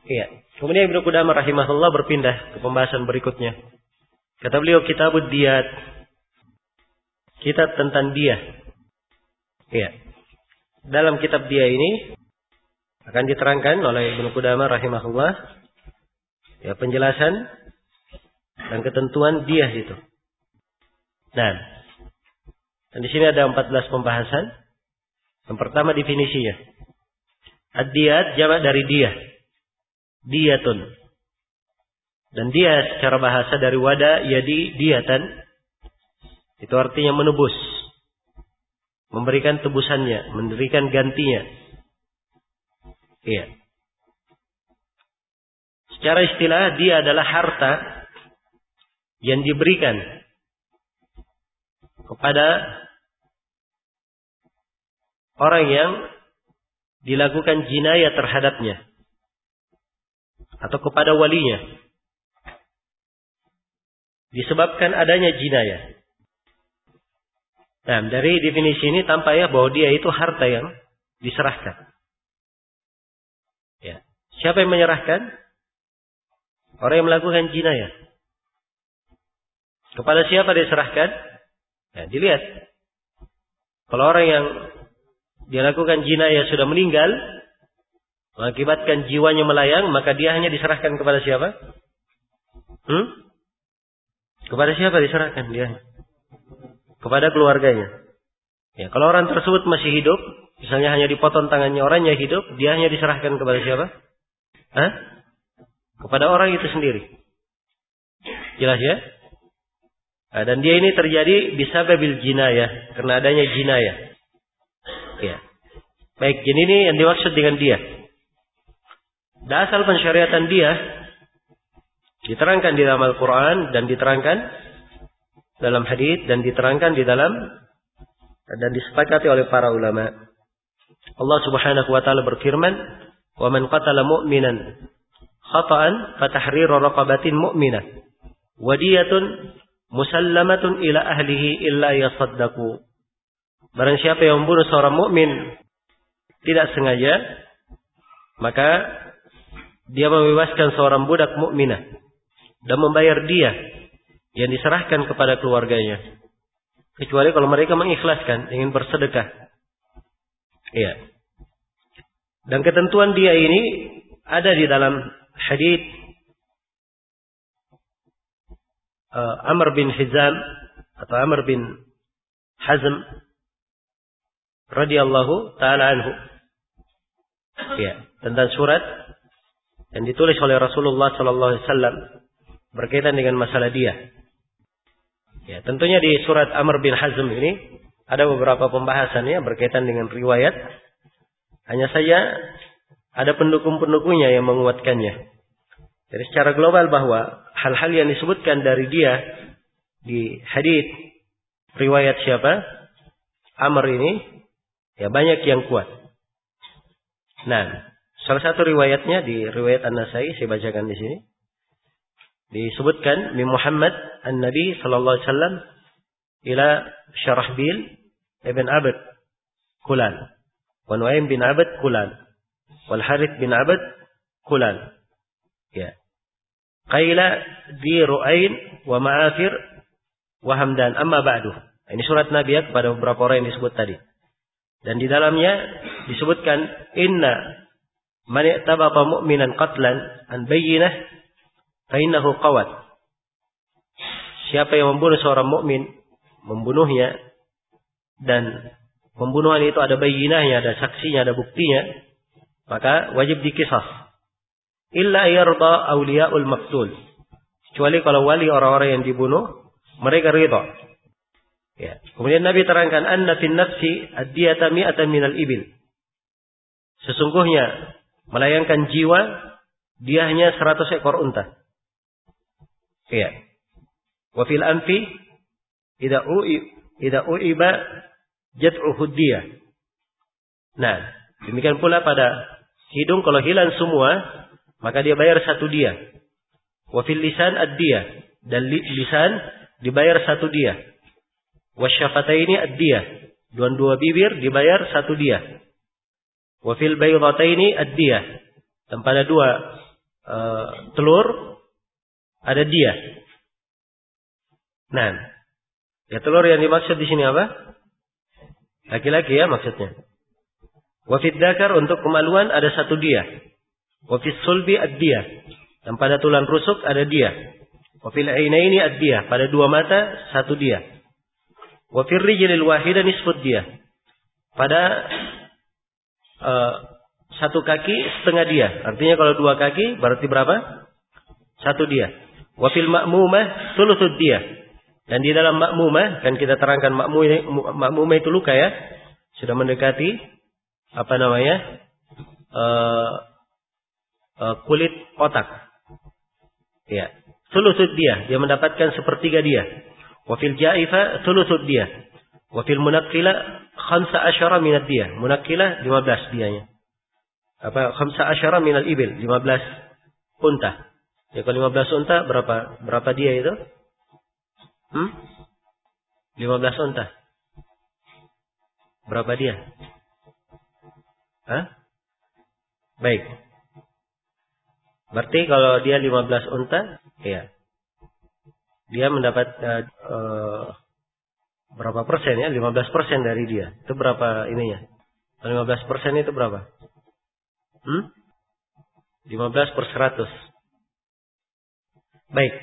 Iya. Kemudian Ibnu Qudamah rahimahullah berpindah ke pembahasan berikutnya. Kata beliau kitabud diyat. Kitab tentang diyah. Iya. Dalam kitab diyah ini akan diterangkan oleh Ibnu Qudamah rahimahullah ya penjelasan dan ketentuan diyah itu. Nah, dan di sini ada 14 pembahasan. Yang pertama definisinya. Ad-diyat jamak dari diyah. Diyatun. Dan diyah secara bahasa dari wada yadi diyatan. Itu artinya menebus. Memberikan tebusannya, memberikan gantinya. Iya. Secara istilah dia adalah harta yang diberikan kepada orang yang dilakukan jinayah terhadapnya atau kepada walinya disebabkan adanya jinayah. Nah, dari definisi ini tampak ya bahwa dia itu harta yang diserahkan. Ya. Siapa yang menyerahkan? Orang yang melakukan jinayah. Kepada siapa diserahkan? Ya, dilihat. Kalau orang yang dia lakukan jinayah sudah meninggal, mengakibatkan jiwanya melayang, maka dia hanya diserahkan kepada siapa? Kepada siapa diserahkan dia? Kepada keluarganya. Ya, kalau orang tersebut masih hidup, misalnya hanya dipotong tangannya orangnya hidup, dia hanya diserahkan kepada siapa? Kepada orang itu sendiri. Jelas ya? Nah, dan dia ini terjadi bisababil jinayah, karena adanya jinayah. Ya. Baik, jadi ini yang dimaksud dengan dia. Dasar pensyariatan dia diterangkan di dalam Al-Quran dan diterangkan dalam hadits dan diterangkan di dalam dan disepakati oleh para ulama. Allah Subhanahu wa taala berfirman, "Wa man qatala mu'minan khata'an fatahriru raqabatin mu'minah wa diyatun musallamatun ila ahlihi illa yasaddaqu." Barang siapa yang membunuh seorang mukmin tidak sengaja, maka dia membebaskan seorang budak mukminah dan membayar dia yang diserahkan kepada keluarganya. Kecuali kalau mereka mengikhlaskan, ingin bersedekah. Iya. Dan ketentuan dia ini ada di dalam hadits Amr bin Hizam atau Amr bin Hazm radhiyallahu taala anhu. Ya, tentang surat yang ditulis oleh Rasulullah sallallahu alaihi wasallam berkaitan dengan masalah dia. Ya, tentunya di surat Amr bin Hazm ini ada beberapa pembahasannya berkaitan dengan riwayat. Hanya saja ada pendukung-pendukungnya yang menguatkannya. Jadi secara global bahwa hal-hal yang disebutkan dari dia di hadits riwayat siapa? Amr ini ya banyak yang kuat. Nah, salah satu riwayatnya di riwayat An-Nasai saya bacakan di sini. Disebutkan min Muhammad an-Nabi sallallahu alaihi wasallam ila Syarahbil ibn Abd Kulan wa Nuaim bin Abd Kulan wal Harith bin Abd Kulan. Ya. Qaila di Ru'ain wa Ma'afir wa Hamdan amma ba'du. Ini surat Nabi ya kepada beberapa orang yang disebut tadi. Dan di dalamnya disebutkan inna man i'tabata mu'minan qatlan an bayyinah fa innahu qawat. Siapa yang membunuh seorang mukmin, membunuhnya dan pembunuhan itu ada bayyinahnya, ada saksinya, ada buktinya, maka wajib dikisas. Illa yarda awliyaul maqtul. Kecuali kalau wali orang-orang yang dibunuh, mereka ridha. Ya. Kemudian Nabi terangkan anna fin nafsi ad-diyata mi'atan minal ibil. Sesungguhnya melayangkan jiwa dia hanya 100 ekor unta. Iya. Wa fil anfi idza uiba jad'uhu diyah. Nah, demikian pula pada hidung kalau hilang semua, maka dia bayar 1 diyah. Wa fil lisan ad-diyah, dan lisan dibayar 1 diyah. Wasyafataini ad-diyah, dua bibir dibayar 1 diyah. Wa fil baydataini ad-diyah, dan pada 2 telur, ada dia. Nah, ya telur yang dimaksud di sini apa? Laki-laki ya maksudnya. Wa fid dzakar, untuk kemaluan ada satu dia. Wa fis sulbi ad-dia, dan pada tulang rusuk ada dia. Wa fil ainaini ad-dia, pada dua mata satu dia. Wa fir rijlil wahidah nisfud dia, pada satu kaki setengah dia. Artinya kalau dua kaki berarti berapa? Satu dia. Wa fil ma'mumah thulutsud dia, dan di dalam ma'mumah, kan kita terangkan ma'mumah itu luka ya, sudah mendekati kulit otak. Ya, thulutsud dia mendapatkan sepertiga dia. Wa fil ja'ifa thulutsud dia. Wa fil munaqqila 15 minad dia. Munaqqila 15 dianya. 15 minal ibil, 15 unta. Ya kalau 15 unta berapa dia itu? 15 unta. Berapa dia? Baik. Berarti kalau dia 15 unta, ya. Dia mendapat berapa persen ya? 15% dari dia. Itu berapa ininya? 15% itu berapa? 15/100. Baik.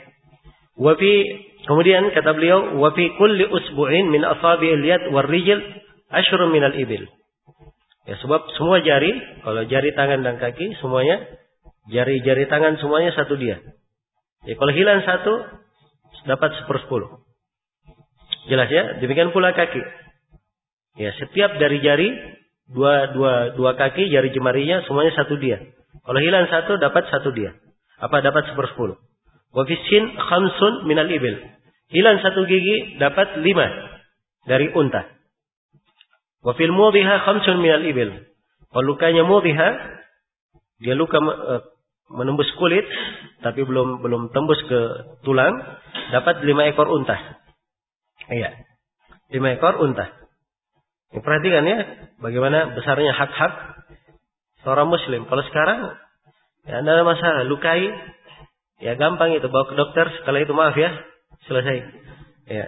Kemudian kata beliau, wa fi kulli usbu'in min asabi'il yad war rijl ashrun minal ibil. Ya, sebab semua jari, kalau jari tangan dan kaki semuanya, jari tangan semuanya satu dia. Ya, kalau hilang satu dapat 1/10. Jelas ya? Demikian pula kaki. Ya, setiap dari jari dua kaki, jari jemarinya semuanya satu dia. Kalau hilang satu dapat satu dia. Dapat 1/10. Wa fi sin 5 minal ibil. Hilang satu gigi dapat 5 dari unta. Wa fil mudhiha 5 minal ibil. Kalau lukanya mudhiha, dia luka menembus kulit tapi belum tembus ke tulang, dapat 5 ekor unta. Iya. 5 ekor unta. Ini perhatikan ya, bagaimana besarnya hak-hak seorang muslim. Kalau sekarang ya ada masalah, lukai, ya gampang itu bawa ke dokter, setelah itu maaf ya, selesai. Ya.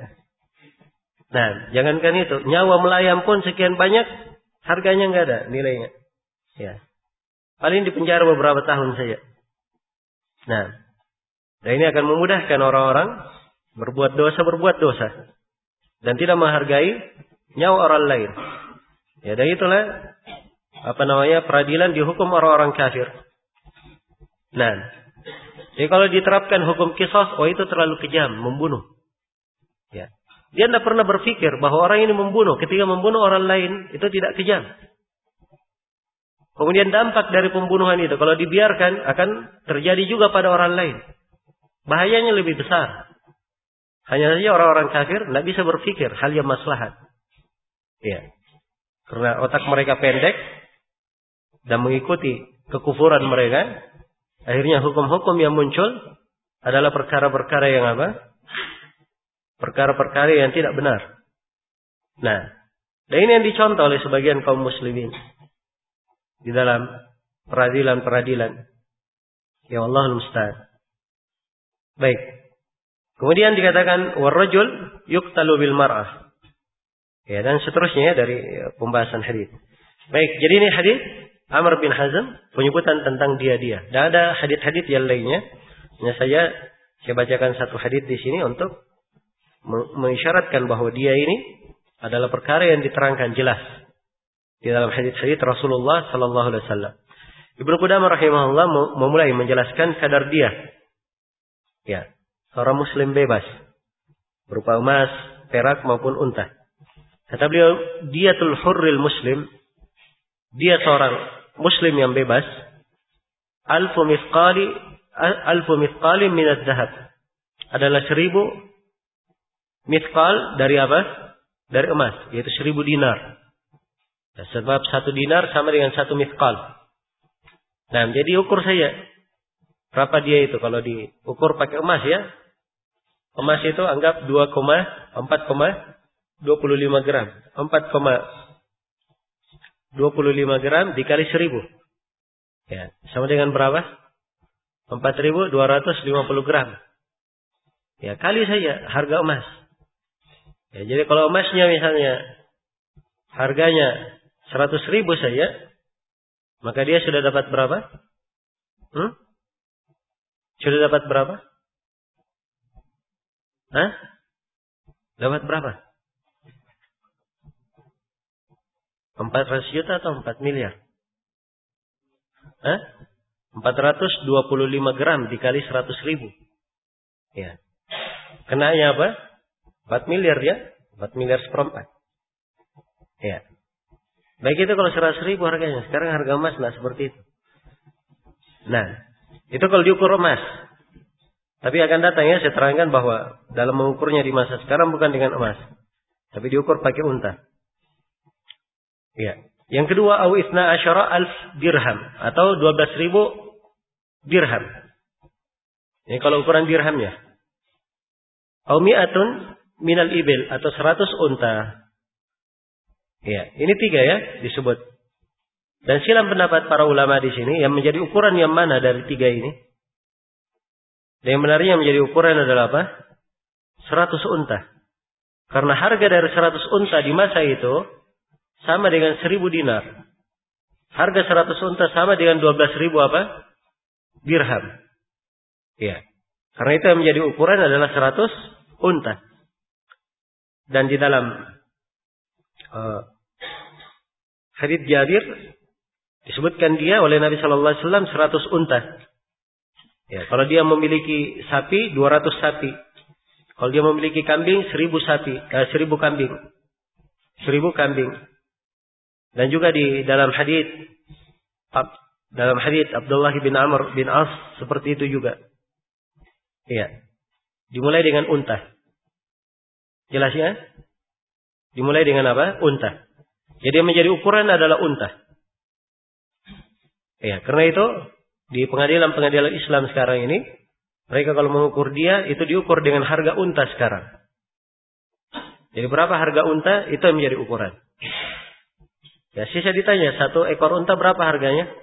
Nah, jangankan itu, nyawa melayang pun sekian banyak, harganya nggak ada nilainya. Ya. Paling dipenjara beberapa tahun saja. Nah, dan ini akan memudahkan orang-orang berbuat dosa dan tidak menghargai nyawa orang lain. Ya, dan itulah peradilan dihukum orang-orang kafir. Nah, jadi kalau diterapkan hukum qisas, itu terlalu kejam, membunuh. Ya. Dia tidak pernah berpikir bahwa orang ini membunuh. Ketika membunuh orang lain, itu tidak kejam. Kemudian dampak dari pembunuhan itu, kalau dibiarkan, akan terjadi juga pada orang lain. Bahayanya lebih besar. Hanya saja orang-orang kafir tidak bisa berpikir hal yang maslahat. Ya. Karena otak mereka pendek dan mengikuti kekufuran mereka, akhirnya hukum-hukum yang muncul adalah perkara-perkara yang perkara-perkara yang tidak benar. Nah, dan ini yang dicontoh oleh sebagian kaum muslimin di dalam peradilan-peradilan. Ya Allahul musta'an. Baik. Kemudian dikatakan warrajul yuqtalu bil mar'ah. Ya, dan seterusnya dari pembahasan hadis. Baik, jadi ini hadis Amr bin Hazm penyebutan tentang dia. Dan ada hadis-hadis yang lainnya. Hanya saya bacakan satu hadis di sini untuk mengisyaratkan bahwa dia ini adalah perkara yang diterangkan jelas di dalam hadis-hadis Rasulullah sallallahu alaihi wasallam. Ibnu Qudamah rahimahullah memulai menjelaskan kadar dia. Ya, seorang muslim bebas berupa emas, perak maupun unta. Kata beliau, diatul hurril muslim, dia seorang muslim yang bebas, alfu mithqali min adz-dzahab, adalah 1000 mithqal dari apa? Dari emas, yaitu 1000 dinar. Ya, sebab 1 dinar sama dengan 1 mithqal. Nah, jadi ukur saja berapa dia itu kalau diukur pakai emas ya. Emas itu anggap 4,25 gram. 4,25 gram dikali 1000. Ya, sama dengan berapa? 4.250 gram. Ya, kali saja harga emas. Ya, jadi kalau emasnya misalnya harganya 100.000 saja, maka dia sudah dapat berapa? Sudah dapat berapa? Dapat berapa? 400 juta atau 4 miliar? 425 gram dikali 100.000. Ya. Kenanya apa? 4 miliar ya? 4 miliar seperempat. Ya. Baik itu kalau 100.000 harganya. Sekarang harga emas nah seperti itu. Nah, itu kalau diukur emas. Tapi akan datang ya, saya terangkan bahwa dalam mengukurnya di masa sekarang bukan dengan emas. Tapi diukur pakai unta. Ya. Yang kedua, au isna asyara alf dirham. Atau 12.000 dirham. Ini kalau ukuran dirhamnya. Au mi'atun minal ibil. Atau 100 unta. Ya. Ini 3 ya disebut. Dan silam pendapat para ulama di sini. Yang menjadi ukuran yang mana dari 3 ini? Dan yang benarnya menjadi ukuran adalah apa? 100 unta. Karena harga dari 100 unta di masa itu sama dengan 1.000 dinar. Harga 100 unta sama dengan 12.000 apa? Dirham. Ya. Karena itu yang menjadi ukuran adalah 100 unta. Dan di dalam hadits Jabir disebutkan dia oleh Nabi sallallahu alaihi wasallam 100 unta. Ya, kalau dia memiliki sapi 200 sapi. Kalau dia memiliki kambing 1.000 sapi, 1.000 kambing. 1.000 kambing. Dan juga di dalam hadits Abdullah bin Amr bin As seperti itu juga. Iya. Dimulai dengan unta. Jelas ya? Dimulai dengan apa? Unta. Jadi yang menjadi ukuran adalah unta. Iya, karena itu di pengadilan-pengadilan Islam sekarang ini, mereka kalau mengukur dia, itu diukur dengan harga unta sekarang. Jadi berapa harga unta, itu yang menjadi ukuran. Ya, saya ditanya, 1 ekor unta berapa harganya?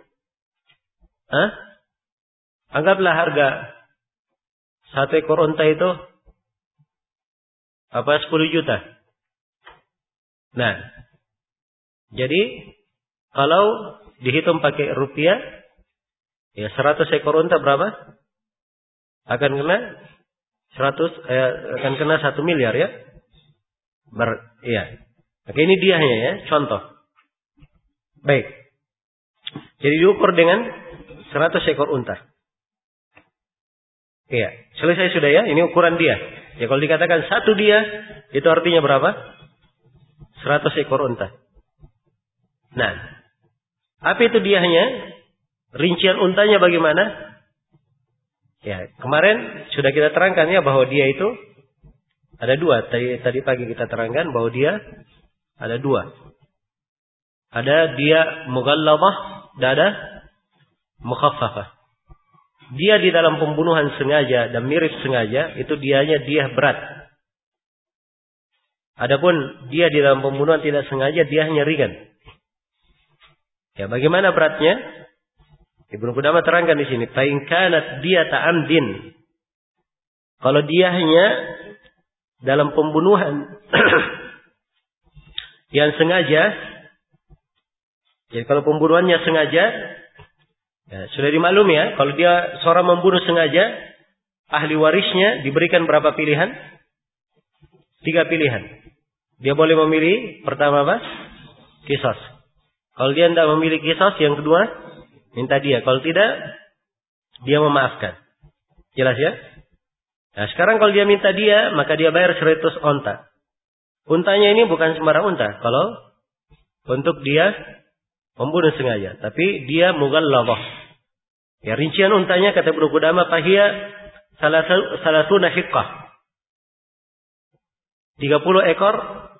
Anggaplah harga 1 ekor unta itu 10 juta. Nah, jadi kalau dihitung pakai rupiah, ya 100 ekor unta berapa? Akan kena 1 miliar ya. Iya. Oke, ini diahnya ya, contoh. Baik. Jadi diukur dengan 100 ekor unta. Iya, selesai sudah ya, ini ukuran dia. Ya kalau dikatakan 1 dia, itu artinya berapa? 100 ekor unta. Nah, apa itu diahnya? Rincian untanya bagaimana? Ya, kemarin sudah kita terangkan ya bahwa dia itu ada 2. Tadi pagi kita terangkan bahwa dia ada 2. Ada dia mughallazah dan ada mukhaffafah. Dia di dalam pembunuhan sengaja dan mirip sengaja itu dia berat. Adapun dia di dalam pembunuhan tidak sengaja diahnya ringan. Ya, bagaimana beratnya? Ibnu Qudamah terangkan di sini, fa in kanat dia ta'amdin. Kalau diahnya dalam pembunuhan yang sengaja, jadi kalau pembunuhannya sengaja, ya, sudah dimaklumi ya, kalau dia seorang membunuh sengaja, ahli warisnya diberikan berapa pilihan? 3 pilihan. Dia boleh memilih pertama apa? Qisas. Kalau dia tidak memilih qisas, yang kedua minta dia. Kalau tidak, dia memaafkan. Jelas ya? Nah, sekarang kalau dia minta dia, maka dia bayar 100 unta. Untanya ini bukan sembarang unta. Kalau untuk dia membunuh sengaja, tapi dia mughallazah. Ya, rincian untanya kata Ibnu Qudamah fahiya salasuna hiqqah. 30 ekor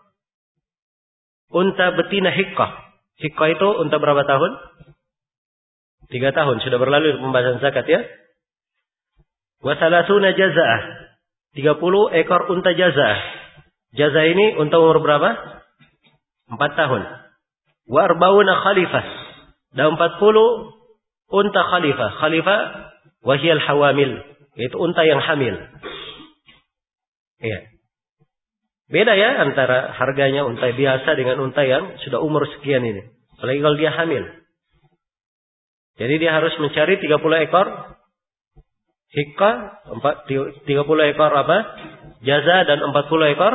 unta betina hiqqah. Hiqqah itu unta berapa tahun? 3 tahun. Sudah berlalu pembahasan zakat ya. Wa salasuna jazaah. 30 ekor unta jazaah. Jazaah ini unta umur berapa? 4 tahun. Wa arba'una khalifah. Dan 40 unta khalifah. Khalifah Wahyal hawamil, yaitu unta yang hamil. Iya. Beda ya antara harganya unta biasa dengan unta yang sudah umur sekian ini. Apalagi kalau dia hamil. Jadi dia harus mencari 30 ekor hikka, 30 ekor apa? Jaza dan 40 ekor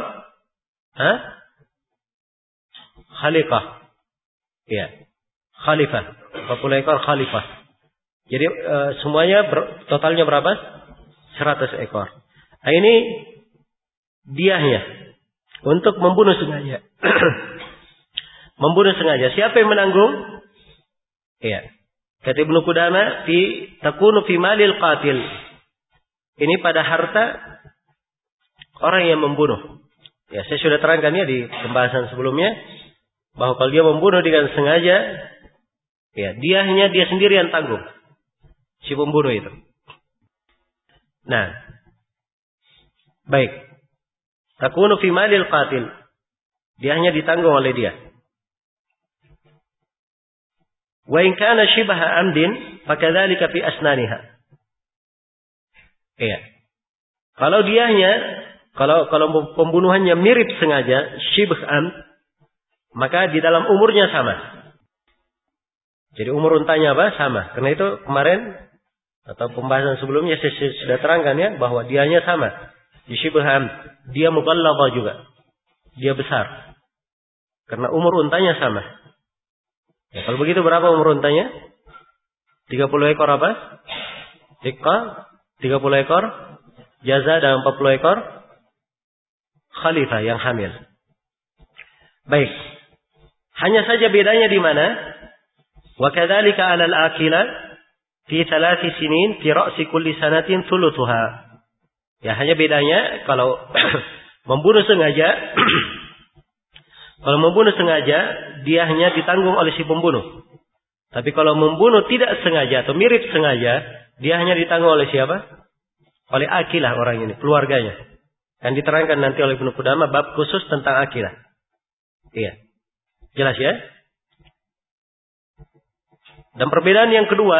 khaliqah. Iya. Khalifah. 40 ekor khalifah. Jadi semuanya totalnya berapa? 100 ekor. Nah, ini diahnya untuk membunuh sengaja. Membunuh sengaja. Siapa yang menanggung? Iya. Kata Ibnu Qudamah, takunu fi malil qatil. Ini pada harta orang yang membunuh. Ya, saya sudah terangkan ya di pembahasan sebelumnya bahwa kalau dia membunuh dengan sengaja, ya, diahnya dia sendiri yang tanggung. Si pembunuh itu. Nah, baik. Takunu fi malil qatil. Diahnya ditanggung oleh dia. Wa in kana shibaha amdin, fakadzalika fi asnaniha. Iya. Kalau diahnya, kalau pembunuhannya mirip sengaja, shibh amd, maka di dalam umurnya sama. Jadi umur untanya apa? Sama. Karena itu kemarin atau pembahasan sebelumnya saya sudah terangkan ya bahwa diahnya sama. Di shibh amd, dia mughalladha juga. Dia besar. Karena umur untanya sama. Ya, kalau begitu berapa umur untanya? 30 ekor apa? Hikka, 30 ekor jaza dan 40 ekor khalifah yang hamil. Baik. Hanya saja bedanya di mana? Wa kadzalika 'ala al-akila fi 3 sinin fi ra'si kulli sanatin thuluthuha. Ya, hanya bedanya kalau membunuh sengaja kalau membunuh sengaja, dia hanya ditanggung oleh si pembunuh. Tapi kalau membunuh tidak sengaja atau mirip sengaja, dia hanya ditanggung oleh siapa? Oleh akilah orang ini, keluarganya. Yang diterangkan nanti oleh Ibnu Qudamah bab khusus tentang akilah. Iya. Jelas ya? Dan perbedaan yang kedua,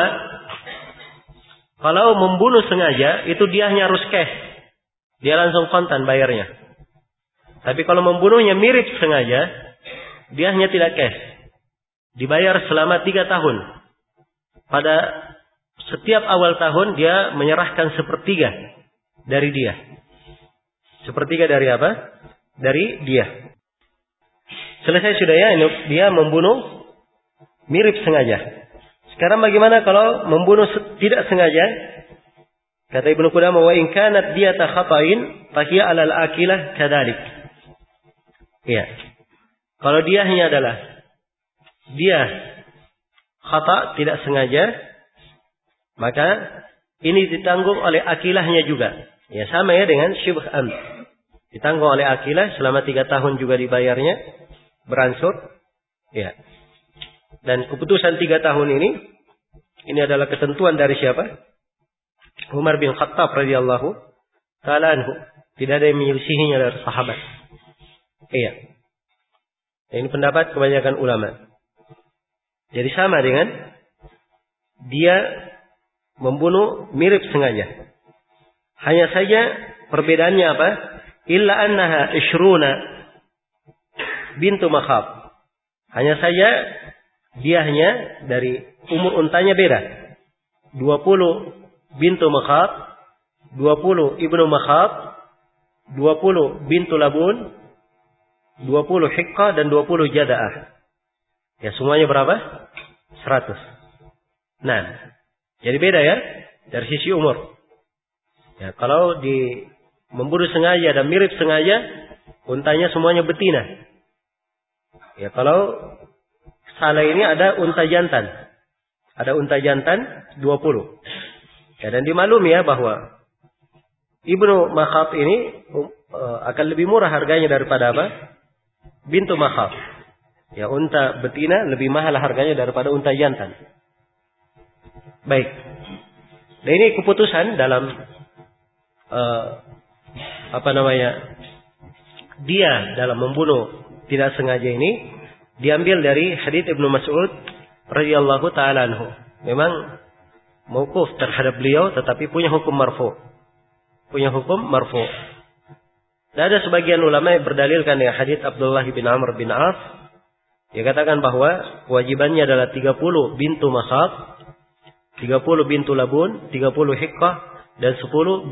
kalau membunuh sengaja, itu dia hanya harus cash. Dia langsung kontan bayarnya. Tapi kalau membunuhnya mirip sengaja, dia hanya tidak cash. Dibayar selama 3 tahun. Pada setiap awal tahun dia menyerahkan 1/3 dari dia. 1/3 dari apa? Dari dia. Selesai sudah ya, ini dia membunuh mirip sengaja. Sekarang bagaimana kalau membunuh tidak sengaja? Kata Ibnu Qudamah, wa in kanat diyata khata'in fa hiya 'alal akilah kadzalik. Iya. Kalau dia hanya adalah dia khata, tidak sengaja, maka ini ditanggung oleh akilahnya juga. Ya, sama ya dengan shibh amd. Ditanggung oleh akilah selama 3 tahun juga dibayarnya beransur. Ya. Dan keputusan 3 tahun ini adalah ketentuan dari siapa? Umar bin Khattab radhiyallahu ta'ala anhu. Tidak ada yang menyelisihinya dari sahabat. Iya. Ini pendapat kebanyakan ulama. Jadi sama dengan dia membunuh mirip sengaja. Hanya saja perbedaannya apa? Illa annaha ishruna bintu makhab. Hanya saja diahnya dari umur untanya beda. 20 bintu makhab, 20 ibnu makhab, 20 bintu labun, 20 hikka dan 20 jada'ah. Ya, semuanya berapa? 100. Nah, jadi beda ya dari sisi umur. Ya, kalau membunuh sengaja dan mirip sengaja, untanya semuanya betina. Ya, kalau salah ini ada unta jantan. Ada unta jantan 20. Ya, dan dimaklumi ya bahwa ibnu makhab ini akan lebih murah harganya daripada apa? Bintu makhab. Ya, unta betina lebih mahal harganya daripada unta jantan. Baik. Dan ini keputusan dalam dia dalam membunuh tidak sengaja ini diambil dari hadits Ibnu Mas'ud radhiyallahu taala anhu. Memang mauquf terhadap beliau, tetapi punya hukum marfu. Punya hukum marfu. Dan ada sebagian ulama yang berdalilkan dengan hadits Abdullah bin Amr bin Auf. Dia katakan bahwa kewajibannya adalah 30 bintu masad, 30 bintu labun, 30 hiqqah, dan 10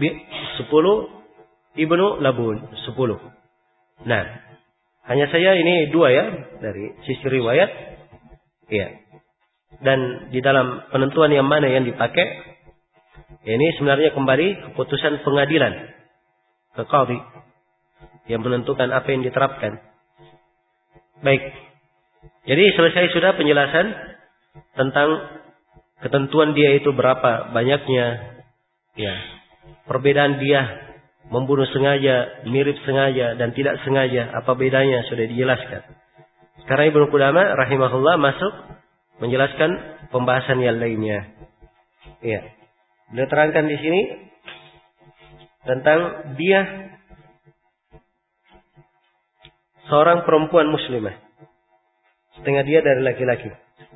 ibnu labun. 10. Nah, hanya saya ini 2 ya dari sisi riwayat. Iya. Dan di dalam penentuan yang mana yang dipakai, ini sebenarnya kembali keputusan pengadilan, ke qadhi yang menentukan apa yang diterapkan. Baik. Jadi selesai sudah penjelasan tentang ketentuan dia itu berapa banyaknya, ya. Perbedaan dia membunuh sengaja, mirip sengaja dan tidak sengaja, apa bedanya sudah dijelaskan. Sekarang Ibnu Qudamah rahimahullah masuk menjelaskan pembahasan yang lainnya. Iya. Beliau terangkan di sini tentang dia seorang perempuan muslimah, setengah dia dari laki-laki.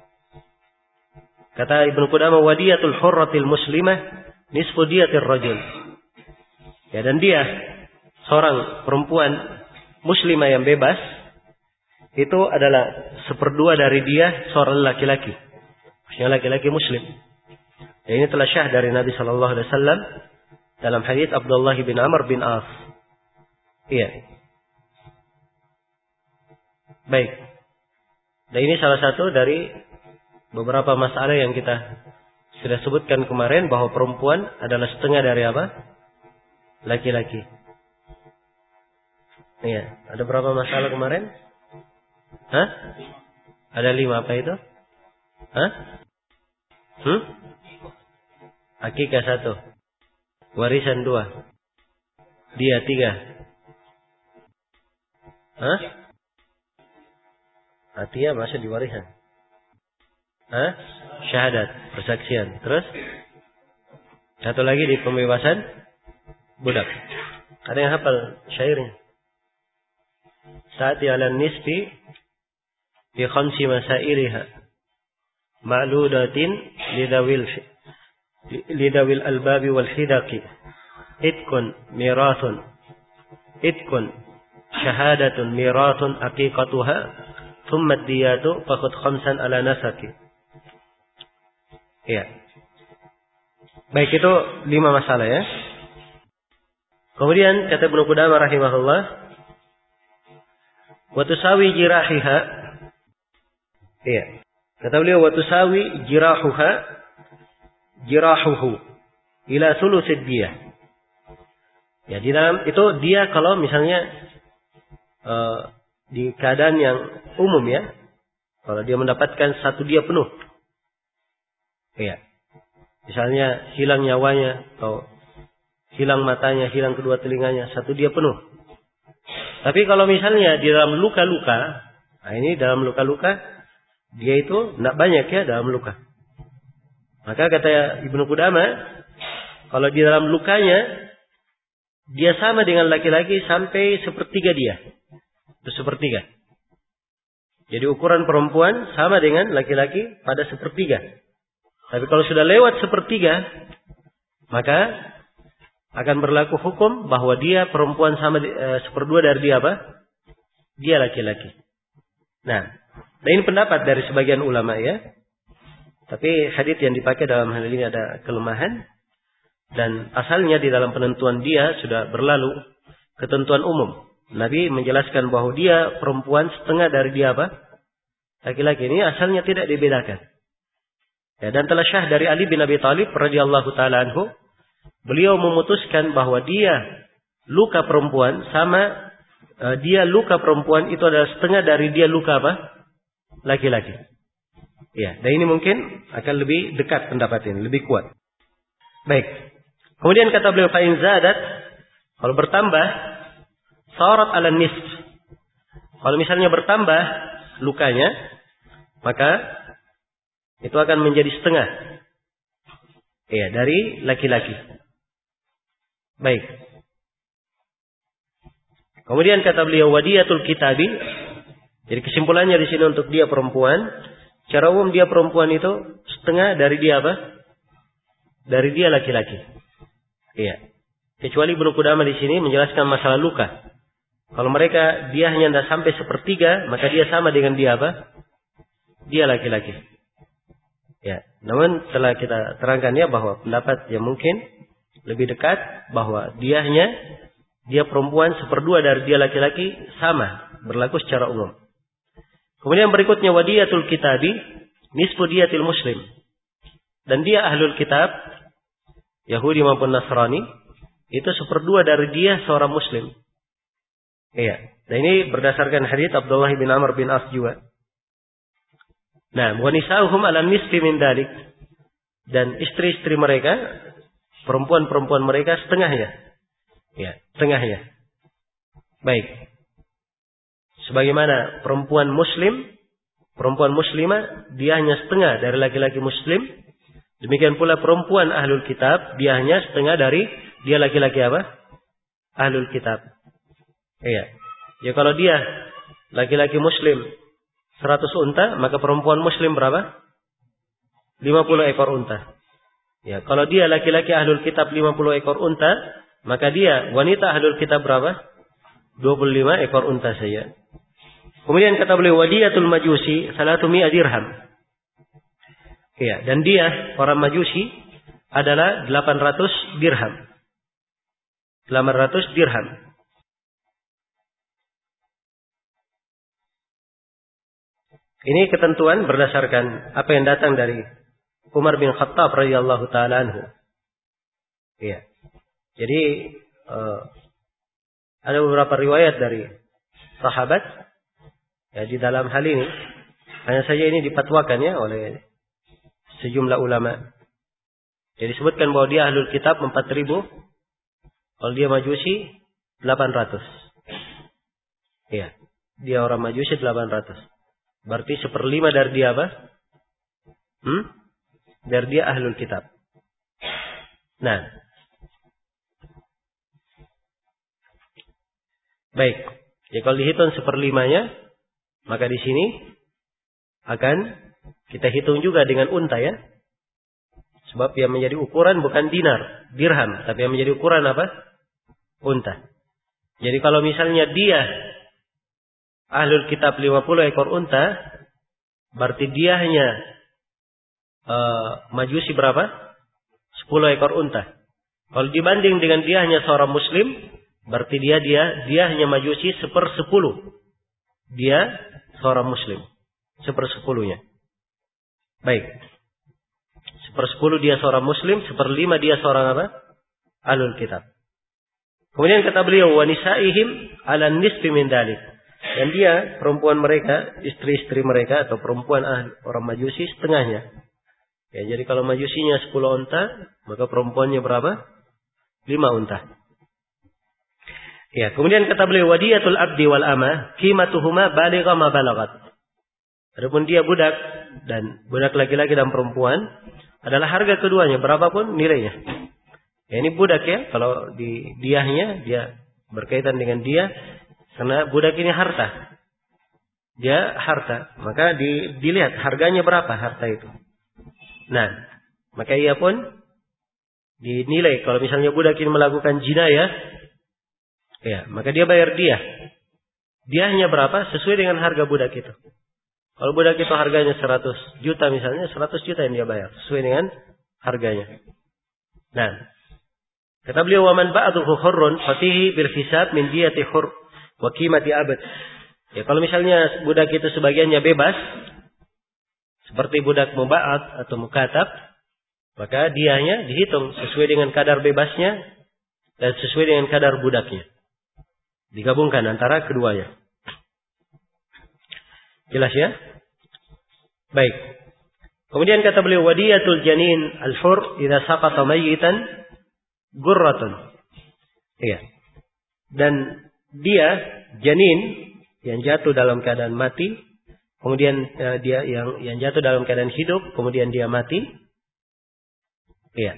Kata Ibnu Qudamah, wadiyatul hurratil muslimah nisfu diyatir rajul. Ya, dan dia seorang perempuan muslimah yang bebas itu adalah 1/2 dari dia seorang laki-laki. Maksudnya laki-laki muslim. Dan ini telah syah dari Nabi sallallahu alaihi wasallam dalam hadits Abdullah bin Amr bin Auf. Iya. Baik. Dan ini salah satu dari beberapa masalah yang kita sudah sebutkan kemarin, bahwa perempuan adalah setengah dari apa? Laki-laki. Iya. Ada berapa masalah kemarin? Hah? Ada 5, apa itu? Hah? Akikah 1. Warisan 2. Dia 3. Hah? Atia masih di warisan. Hah? Syahadat, persaksian. Terus? Satu lagi di pembebasan budak. Ada yang hafal syairnya? Sa'ati 'ala nisfi bi khamsi masairiha ma'ludatin lidawil albabi wal hidaqi itkun mirathun itkun syahadatun mirathun aqiqatuha thumma diyatu faqad khamsan ala nasaki. Ya. Baik, itu 5 masalah ya. Kemudian kata Ibnu Qudamah rahimahullah, wa tusawi jirahiha. Iya. Kata beliau, wa tusawi jirahuhu ila thulutsid diyah. Ya, di dalam itu dia kalau misalnya di keadaan yang umum ya, kalau dia mendapatkan 1 dia penuh. Iya. Misalnya hilang nyawanya atau hilang matanya, hilang kedua telinganya, 1 dia penuh. Tapi kalau misalnya di dalam luka-luka, nah ini dalam luka-luka, dia itu tidak banyak ya dalam luka. Maka kata Ibnu Qudamah, kalau di dalam lukanya, dia sama dengan laki-laki sampai 1/3 dia. Itu 1/3. Jadi ukuran perempuan sama dengan laki-laki pada 1/3. Tapi kalau sudah lewat 1/3, maka akan berlaku hukum bahwa dia perempuan sama 1/2 dari dia apa? Dia laki-laki. Nah, ini pendapat dari sebagian ulama ya. Tapi hadits yang dipakai dalam hal ini ada kelemahan. Dan asalnya di dalam penentuan dia sudah berlalu ketentuan umum. Nabi menjelaskan bahwa dia perempuan setengah dari dia apa? Laki-laki. Ini asalnya tidak dibedakan. Ya, dan telah syah dari Ali bin Abi Thalib radhiyallahu taala anhu, beliau memutuskan bahwa dia luka perempuan sama dia luka perempuan itu adalah setengah dari dia luka apa? Laki-laki. Ya, dan ini mungkin akan lebih dekat pendapat ini, lebih kuat. Baik. Kemudian kata beliau, fa in zadat, kalau bertambah sarat ala nisf. Kalau misalnya bertambah lukanya, maka itu akan menjadi setengah. Ya, dari laki-laki. Baik. Kemudian kata beliau, wadiyatul kitabi. Jadi kesimpulannya di sini untuk dia perempuan, secara umum dia perempuan itu setengah dari dia apa? dari dia laki-laki. Iya. Kecuali Ibnu Qudamah di sini menjelaskan masalah luka. Kalau dia hanya tidak sampai 1/3, maka dia sama dengan dia apa? Dia laki-laki. Ya. Namun telah kita terangkan ya bahwa pendapat yang mungkin lebih dekat bahwa dia perempuan 1/2 dari dia laki-laki sama berlaku secara umum. Kemudian berikutnya wadiyatul kitabi nisfu diyatil muslim. Dan dia ahlul kitab, Yahudi maupun Nasrani, itu 1/2 dari dia seorang muslim. Iya. Dan ini berdasarkan hadits Abdullah bin Amr bin As juga. Nah, wa nisa'uhum 'ala nisfi min dalik. Dan istri-istri mereka, perempuan-perempuan mereka setengahnya. Ya, setengahnya. Baik. Sebagaimana perempuan muslimah, dia hanya setengah dari laki-laki muslim. Demikian pula perempuan ahlul kitab, dia hanya setengah dari dia laki-laki apa? Ahlul kitab. Iya. Ya kalau dia laki-laki muslim 100 unta, maka perempuan muslim berapa? 50 ekor unta. Ya, kalau dia laki-laki ahlul kitab 50 ekor unta, maka dia wanita ahlul kitab berapa? 25 ekor unta saja. Kemudian kata beliau wadiyatul majusi 300 dirham. Ya, dan dia orang Majusi adalah 800 dirham. 800 dirham. Ini ketentuan berdasarkan apa yang datang dari Umar bin Khattab radhiyallahu taala anhu. Iya. Jadi ada beberapa riwayat dari sahabat ya di dalam hal ini. Hanya saja ini dipatwakan ya oleh sejumlah ulama. Jadi disebutkan bahwa dia ahlul kitab 4.000. Kalau dia Majusi 800. Iya. Dia orang Majusi 800. Berarti 1/5 dari dia apa? Dari dia ahlul kitab. Nah. Baik. Ya kalau dihitung 1/5-nya, maka di sini akan kita hitung juga dengan unta ya. Sebab yang menjadi ukuran bukan dirham, tapi yang menjadi ukuran apa? Unta. Jadi kalau misalnya dia ahlul kitab 50 ekor unta, berarti dia hanya Majusi berapa? 10 ekor unta. Kalau dibanding dengan dia hanya seorang muslim, berarti dia hanya Majusi 1/10. Dia seorang muslim. 1/10-nya. Baik. 1/10 dia seorang muslim, 1/5 dia seorang apa? Ahlul kitab. Kemudian kata beliau wa nisaihim 'ala nisfi min dalik. Dan dia perempuan mereka, istri-istri mereka atau perempuan orang Majusi setengahnya. Ya, jadi kalau Majusinya 10 unta, maka perempuannya berapa? 5 unta. Ya, kemudian kata beliau wadiyatul abdi wal ama qimatuhuma baligha ma balagat. Adapun dia budak dan budak laki-laki dan perempuan adalah harga keduanya berapapun nilainya. Ya, ini budak ya, kalau di diahnya dia berkaitan dengan dia karena budak ini harta. Dia harta, maka dilihat harganya berapa harta itu. Nah, maka ia pun dinilai kalau misalnya budak ini melakukan jinayah, ya, maka dia bayar dia. Dia hanya berapa? Sesuai dengan harga budak itu. Kalau budak itu harganya 100 juta misalnya, 100 juta yang dia bayar. Sesuai dengan harganya. Nah, kata beliau, وَمَنْ بَعْضُهُ حُرٌّ فَتِهِ بِالْحِسَابِ مِنْ دِيَةِ حُرٌّ وَقِيمَةِ عَبْدٍ. Ya, kalau misalnya budak itu sebagiannya bebas, seperti budak muba'ad atau mukatab, maka dianya dihitung sesuai dengan kadar bebasnya dan sesuai dengan kadar budaknya. Digabungkan antara keduanya. Jelas ya? Baik. Kemudian kata beliau wadiyatul janin al-hur idza saqata mayyitan gurratun. Iya. Dan dia janin yang jatuh dalam keadaan mati, kemudian dia yang jatuh dalam keadaan hidup, kemudian dia mati. Iya.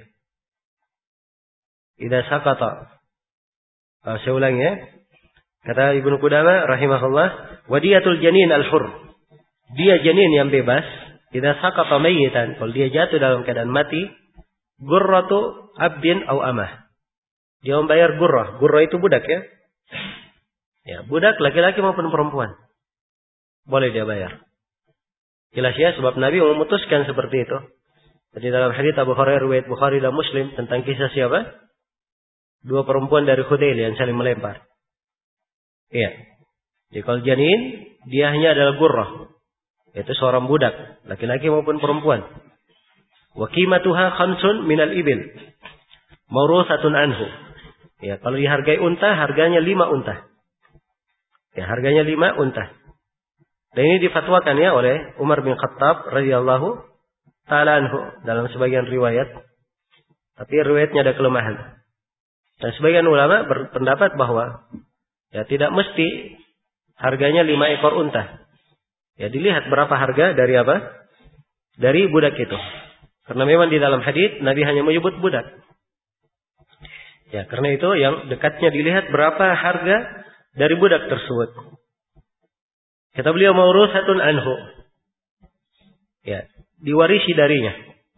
Idza saqata. Saya ulangi ya. Kata Ibnu Qudamah rahimahullah, wadiyatul janin al-hur. Dia janin yang bebas, idza saqata mayyitan, kalau dia jatuh dalam keadaan mati, gurratu abdin au amah. Dia membayar gurrah. Gurrah itu budak ya. Ya, budak laki-laki maupun perempuan. Boleh dia bayar. Jelas ya, sebab Nabi memutuskan seperti itu. Jadi dalam hadits Abu Hurairah riwayat Bukhari dan Muslim tentang kisah siapa? Dua perempuan dari Khudail yang saling melempar. Iya. Jadi kalau janin, dia hanya adalah gurrah. Itu seorang budak, laki-laki maupun perempuan. Wa qimatuha khamsun minal ibil. Mawrusatun anhu. Ya, kalau dihargai unta, harganya 5 unta. Ya, harganya 5 unta. Dan ini difatwakan ya oleh Umar bin Khattab radhiyallahu ta'ala anhu dalam sebagian riwayat. Tapi riwayatnya ada kelemahan. Dan sebagian ulama berpendapat bahwa ya tidak mesti harganya 5 ekor unta. Ya dilihat berapa harga dari apa? Dari budak itu. Karena memang di dalam hadits Nabi hanya menyebut budak. Ya, karena itu yang dekatnya dilihat berapa harga dari budak tersebut. Kata beliau mawrusatun anhu. Ya, diwarisi darinya.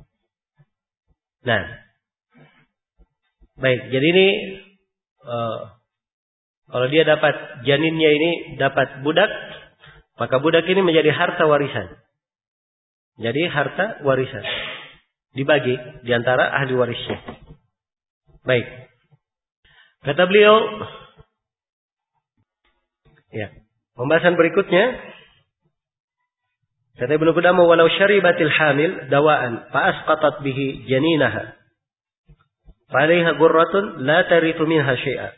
Nah, baik, jadi ini kalau dia dapat janinnya ini dapat budak, maka budak ini menjadi harta warisan. Jadi harta warisan dibagi di antara ahli warisnya. Baik. Kata beliau, ya, pembahasan berikutnya, kata Ibnu Qudamah, walau syaribatil hamil dawaan fa asqatat bihi janinaha falaiha gurratun la tarithu minha syai'a.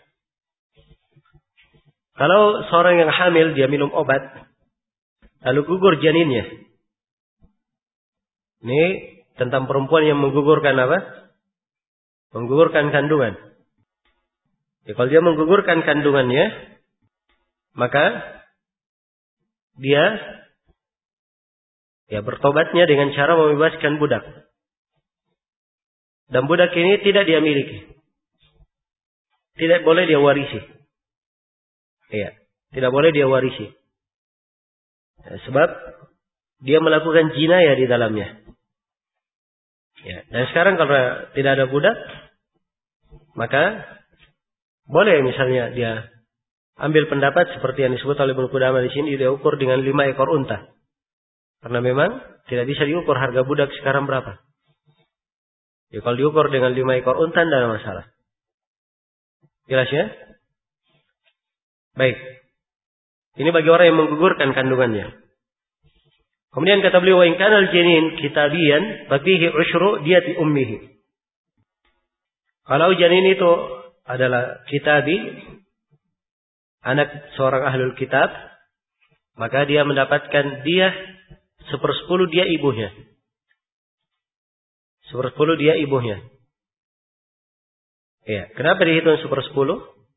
Kalau seorang yang hamil dia minum obat lalu gugur janinnya. Ini tentang perempuan yang menggugurkan apa? Menggugurkan kandungan. Ya, kalau dia menggugurkan kandungannya, maka dia ya bertobatnya dengan cara membebaskan budak. Dan budak ini tidak dia miliki. Tidak boleh dia warisi. Iya, tidak boleh dia warisi. Ya, sebab dia melakukan jinayah di dalamnya. Ya, dan sekarang kalau tidak ada budak, maka boleh misalnya dia ambil pendapat seperti yang disebut oleh Ibnu Qudamah di sini, dia ukur dengan 5 ekor unta. Karena memang tidak bisa diukur harga budak sekarang berapa. Ya, kalau diukur dengan 5 ekor unta tidak ada masalah. Jelas ya? Baik. Ini bagi orang yang menggugurkan kandungannya. Kemudian kata beliau, wa in kana al-janin kitabiyan fa fihi usyru diyati ummihi. Kalau janin itu adalah kitabi, anak seorang ahlul kitab, maka dia mendapatkan dia 1/10 dia ibunya. 1/10 dia ibunya. Ya, kenapa dihitung 1/10?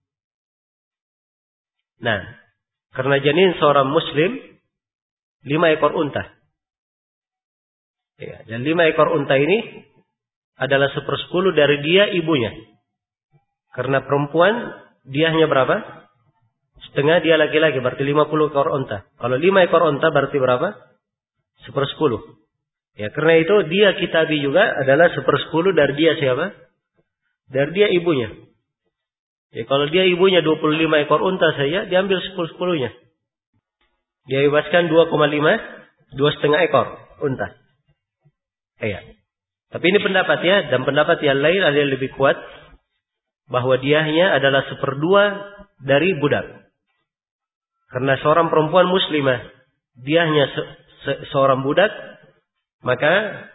Nah, karena janin seorang muslim 5 ekor unta. Ya, dan 5 ekor unta ini adalah 1/10 dari dia ibunya. Karena perempuan dia hanya berapa? Setengah, dia laki-laki, berarti 50 ekor unta. Kalau 5 ekor unta berarti berapa? 1/10. Ya, karena itu dia kitabi juga adalah 1/10 dari dia siapa? Dari dia ibunya. Ya, kalau dia ibunya 25 ekor unta saja, diambil 10/10-nya. Dia bebaskan 2,5 ekor unta. Iya. Tapi ini pendapat ya, dan pendapat yang lain ada yang lebih kuat, bahwa dia hanya adalah 1/2 dari budak. Karena seorang perempuan muslimah, dia hanya seorang budak, maka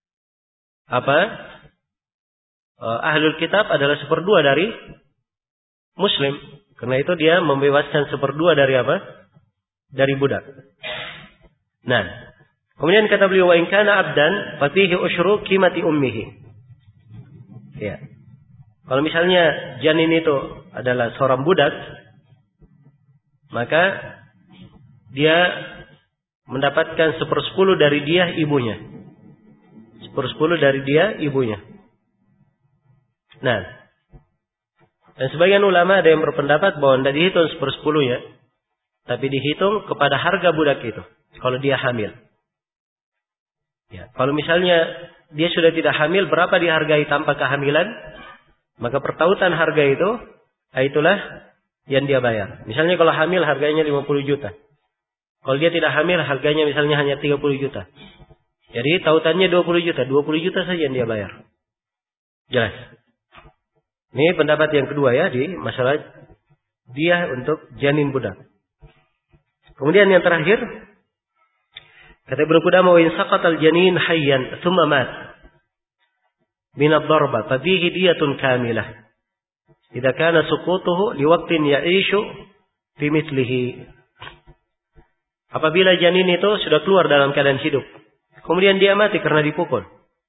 ahlul kitab adalah 1/2 dari muslim. Karena itu dia membebaskan 1/2 dari apa? Dari budak. Nah, kemudian kata beliau, wa in kana abdan fa fihi usyru qimati ummihi. Ya. Kalau misalnya janin itu adalah seorang budak, maka dia mendapatkan 1/10 dari dia ibunya. 1/10 dari dia ibunya. Nah, dan sebagian ulama ada yang berpendapat bahwa tidak dihitung 1/10-nya, tapi dihitung kepada harga budak itu kalau dia hamil. Ya, kalau misalnya dia sudah tidak hamil, berapa dihargai tanpa kehamilan? Maka pertautan harga itu, itulah yang dia bayar. Misalnya kalau hamil harganya 50 juta. Kalau dia tidak hamil harganya misalnya hanya 30 juta. Jadi tautannya 20 juta. 20 juta saja yang dia bayar. Jelas. Ini pendapat yang kedua ya di masalah dia untuk janin budak. Kemudian yang terakhir, kata Ibnu Qudamah, wa in saqatal janin hayyan thumma mat min ad-darba fafihi diyatun kamilah idza kana suqutuhu liwaqtin ya'ishu fi mithlihi. Apabila janin itu sudah keluar dalam keadaan hidup, kemudian dia mati karena dipukul.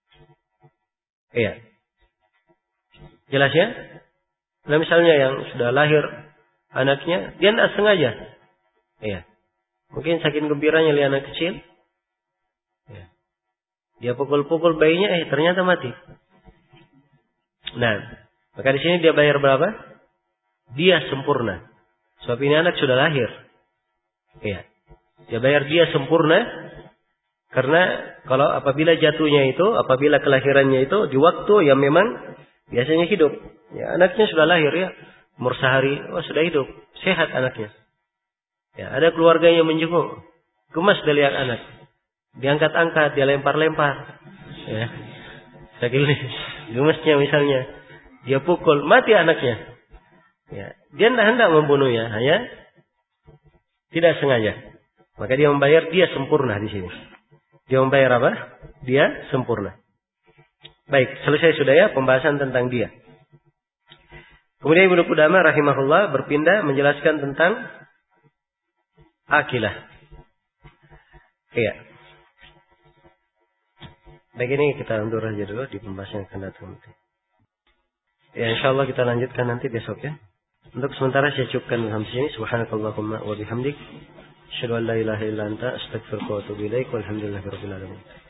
Iya. Jelas ya? Nah, misalnya yang sudah lahir anaknya, dia tidak sengaja. Iya. Mungkin saking gembiranya lihat anak kecil. Iya. Dia pukul-pukul bayinya, ternyata mati. Nah, maka di sini dia bayar berapa? Dia sempurna. Sebab ini anak sudah lahir. Iya. Dia bayar dia sempurna. Karena kalau apabila jatuhnya itu, apabila kelahirannya itu di waktu yang memang biasanya hidup. Ya, anaknya sudah lahir ya. Umur sehari, sudah hidup. Sehat anaknya. Ya, ada keluarga yang menjenguk. Gemas dia lihat anak. Diangkat-angkat, dia lempar-lempar. Ya. Saking gemasnya misalnya. Dia pukul, mati anaknya. Ya. Dia tidak hendak membunuhnya, hanya tidak sengaja. Maka dia membayar dia sempurna di sini. Dia membayar apa? Dia sempurna. Baik, selesai sudah ya pembahasan tentang dia. Kemudian Ibnu Qudamah rahimahullah berpindah menjelaskan tentang akilah. Iya. Baik, ini kita undur aja dulu di pembahasan yang akan datang. Ya, insyaallah kita lanjutkan nanti besok ya. Untuk sementara saya cukupkan sampai sini. Subhanakallahumma wa bihamdik, asyhadu an la ilaha illa anta, astaghfiruka wa atubu ilaik. Walhamdulillahirabbil alamin.